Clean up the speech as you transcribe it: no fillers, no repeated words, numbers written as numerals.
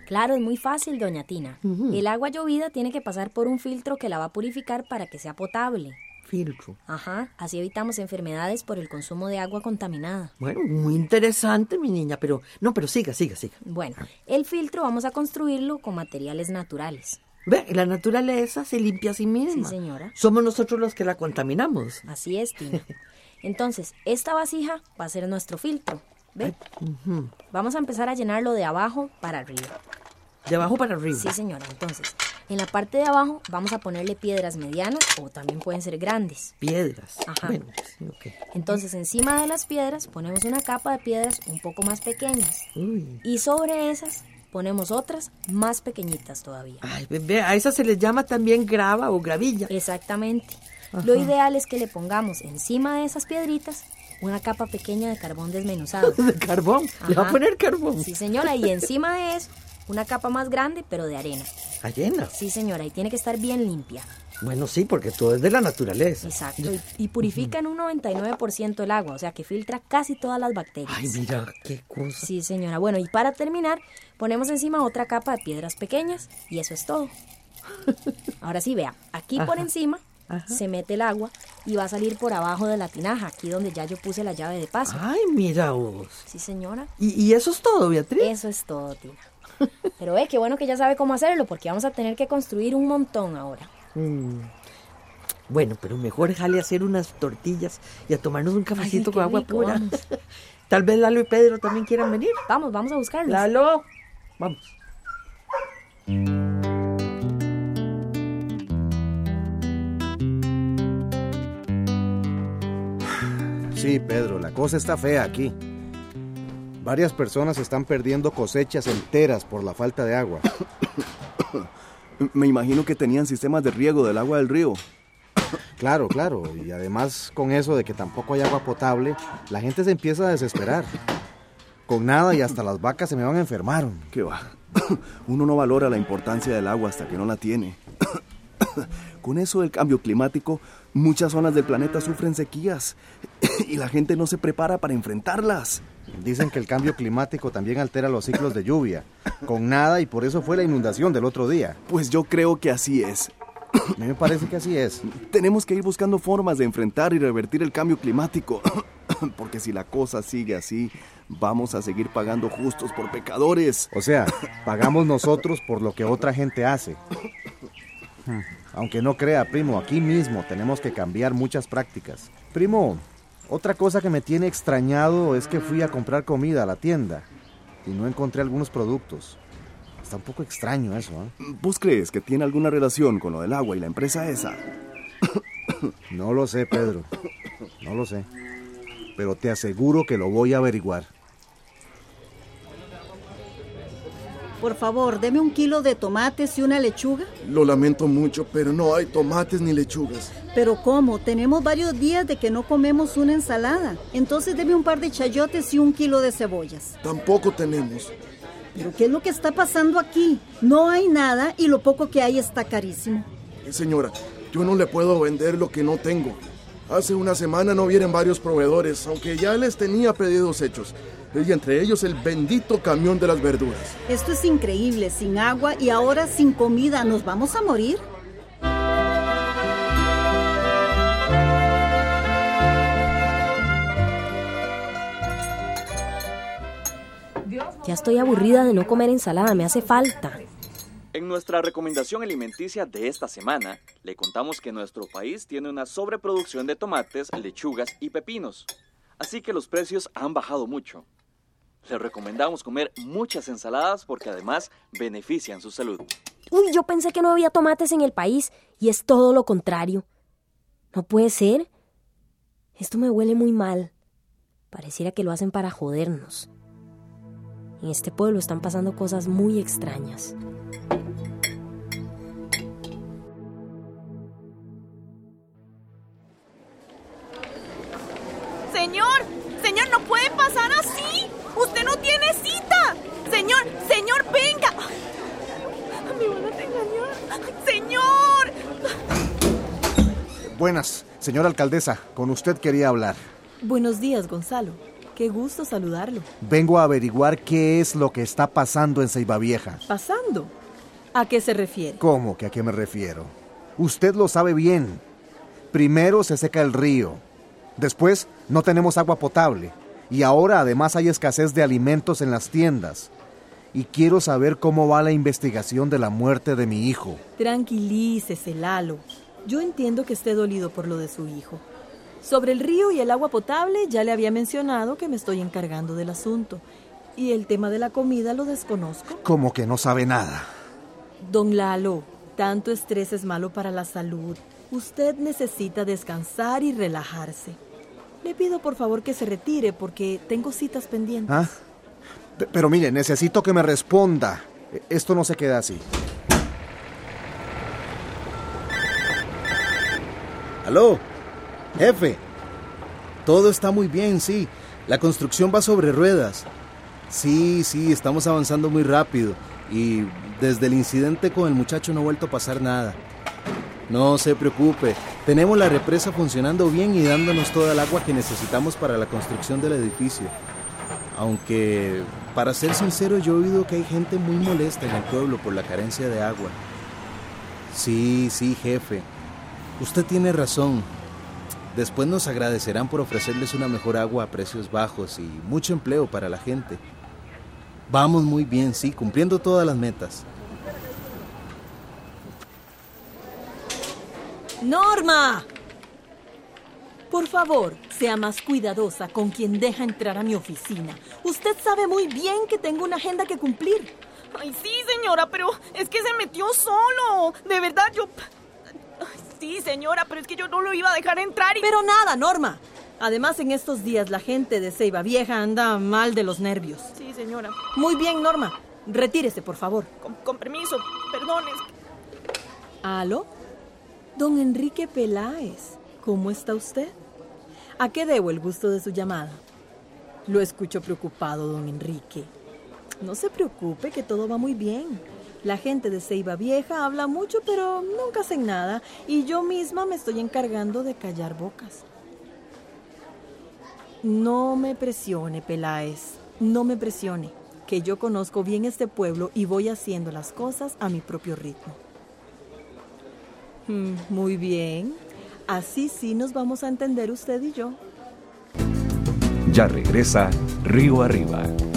Claro, es muy fácil, doña Tina. Ujú. El agua llovida tiene que pasar por un filtro que la va a purificar para que sea potable. Filtro. Ajá, así evitamos enfermedades por el consumo de agua contaminada. Bueno, muy interesante, mi niña, pero siga. Bueno, el filtro vamos a construirlo con materiales naturales. Ve, la naturaleza se limpia a sí misma. Sí, señora. Somos nosotros los que la contaminamos. Así es, Tina. Entonces, esta vasija va a ser nuestro filtro. ¿Ve? Vamos a empezar a llenarlo de abajo para arriba. De abajo para arriba. Sí, señora. Entonces, en la parte de abajo vamos a ponerle piedras medianas o también pueden ser grandes. Piedras. Ajá. Bueno, sí, ok. Entonces, encima de las piedras ponemos una capa de piedras un poco más pequeñas. Uy. Y sobre esas ponemos otras más pequeñitas todavía. Ay, ve, a esa se les llama también grava o gravilla. Exactamente. Ajá. Lo ideal es que le pongamos encima de esas piedritas una capa pequeña de carbón desmenuzado. De carbón. Le va a Ajá. poner carbón. Sí, señora. Y encima de eso, una capa más grande, pero de arena. Arena. Sí, señora. Y tiene que estar bien limpia. Bueno, sí, porque todo es de la naturaleza. Exacto. Y purifica en un 99% el agua, o sea que filtra casi todas las bacterias. Ay, mira, qué cosa. Sí, señora. Bueno, y para terminar, ponemos encima otra capa de piedras pequeñas y eso es todo. Ahora sí, vea, aquí por Ajá. encima Ajá. se mete el agua y va a salir por abajo de la tinaja, aquí donde ya yo puse la llave de paso. Ay, mira vos. Sí, señora. ¿Y eso es todo, Beatriz? Eso es todo, Tina. Pero qué bueno que ya sabe cómo hacerlo, porque vamos a tener que construir un montón ahora. Bueno, pero mejor jale a hacer unas tortillas y a tomarnos un cafecito Ay, con qué agua rico, pura. vamos. Tal vez Lalo y Pedro también quieran venir. Vamos a buscarlos. Lalo, vamos. Sí, Pedro, la cosa está fea aquí. Varias personas están perdiendo cosechas enteras por la falta de agua. Me imagino que tenían sistemas de riego del agua del río. Claro, y además con eso de que tampoco hay agua potable, la gente se empieza a desesperar. Con nada y hasta las vacas se me van a enfermar. ¿Qué va? Uno no valora la importancia del agua hasta que no la tiene. Con eso del cambio climático, muchas zonas del planeta sufren sequías y la gente no se prepara para enfrentarlas. Dicen que el cambio climático también altera los ciclos de lluvia. Con nada y por eso fue la inundación del otro día. Pues yo creo que así es. A mí me parece que así es. Tenemos que ir buscando formas de enfrentar y revertir el cambio climático. Porque si la cosa sigue así, vamos a seguir pagando justos por pecadores. O sea, pagamos nosotros por lo que otra gente hace. Aunque no crea, primo, aquí mismo tenemos que cambiar muchas prácticas. Primo, otra cosa que me tiene extrañado es que fui a comprar comida a la tienda y no encontré algunos productos. Está un poco extraño eso, ¿eh? ¿Vos crees que tiene alguna relación con lo del agua y la empresa esa? No lo sé, Pedro. No lo sé. Pero te aseguro que lo voy a averiguar. Por favor, deme 1 kilo de tomates y una lechuga. Lo lamento mucho, pero no hay tomates ni lechugas. ¿Pero cómo? Tenemos varios días de que no comemos una ensalada. Entonces deme un par de chayotes y 1 kilo de cebollas. Tampoco tenemos. ¿Pero qué es lo que está pasando aquí? No hay nada y lo poco que hay está carísimo. Señora, yo no le puedo vender lo que no tengo. Hace una semana no vienen varios proveedores, aunque ya les tenía pedidos hechos. Y entre ellos el bendito camión de las verduras. Esto es increíble, sin agua y ahora sin comida. ¿Nos vamos a morir? Ya estoy aburrida de no comer ensalada, me hace falta. En nuestra recomendación alimenticia de esta semana, le contamos que nuestro país tiene una sobreproducción de tomates, lechugas y pepinos. Así que los precios han bajado mucho. Les recomendamos comer muchas ensaladas porque además benefician su salud. Uy, yo pensé que no había tomates en el país y es todo lo contrario. No puede ser. Esto me huele muy mal. Pareciera que lo hacen para jodernos. En este pueblo están pasando cosas muy extrañas. Señor, no puede pasar así. Usted no tiene cita. Señor, venga. Me van a engañar. Señor. Buenas, señora alcaldesa, con usted quería hablar. Buenos días, Gonzalo. Qué gusto saludarlo. Vengo a averiguar qué es lo que está pasando en Ceibavieja. ¿Pasando? ¿A qué se refiere? ¿Cómo que a qué me refiero? Usted lo sabe bien. Primero se seca el río. Después no tenemos agua potable. Y ahora además hay escasez de alimentos en las tiendas. Y quiero saber cómo va la investigación de la muerte de mi hijo. Tranquilícese, Lalo. Yo entiendo que esté dolido por lo de su hijo. Sobre el río y el agua potable ya le había mencionado que me estoy encargando del asunto. Y el tema de la comida lo desconozco. ¿Cómo que no sabe nada? Don Lalo, tanto estrés es malo para la salud. Usted necesita descansar y relajarse. Le pido por favor que se retire porque tengo citas pendientes. ¿Ah? Pero mire, necesito que me responda. Esto no se queda así. ¿Aló? Jefe. Todo está muy bien, sí. La construcción va sobre ruedas. Sí, estamos avanzando muy rápido. Y desde el incidente con el muchacho no ha vuelto a pasar nada. No se preocupe. Tenemos la represa funcionando bien y dándonos toda el agua que necesitamos para la construcción del edificio. Aunque, para ser sincero, yo he oído que hay gente muy molesta en el pueblo por la carencia de agua. Sí, jefe. Usted tiene razón. Después nos agradecerán por ofrecerles una mejor agua a precios bajos y mucho empleo para la gente. Vamos muy bien, sí, cumpliendo todas las metas. ¡Norma! Por favor, sea más cuidadosa con quien deja entrar a mi oficina. Usted sabe muy bien que tengo una agenda que cumplir. Ay, sí, señora, pero es que se metió solo. De verdad, yo... Ay, sí, señora, pero es que yo no lo iba a dejar entrar y... Pero nada, Norma. Además, en estos días la gente de Ceibavieja anda mal de los nervios. Sí, señora. Muy bien, Norma. Retírese, por favor. Con permiso, perdón. ¿Aló? Don Enrique Peláez, ¿cómo está usted? ¿A qué debo el gusto de su llamada? Lo escucho preocupado, don Enrique. No se preocupe, que todo va muy bien. La gente de Ceibavieja habla mucho, pero nunca hacen nada. Y yo misma me estoy encargando de callar bocas. No me presione, Peláez. No me presione, que yo conozco bien este pueblo y voy haciendo las cosas a mi propio ritmo. Muy bien. Así sí nos vamos a entender usted y yo. Ya regresa Río Arriba.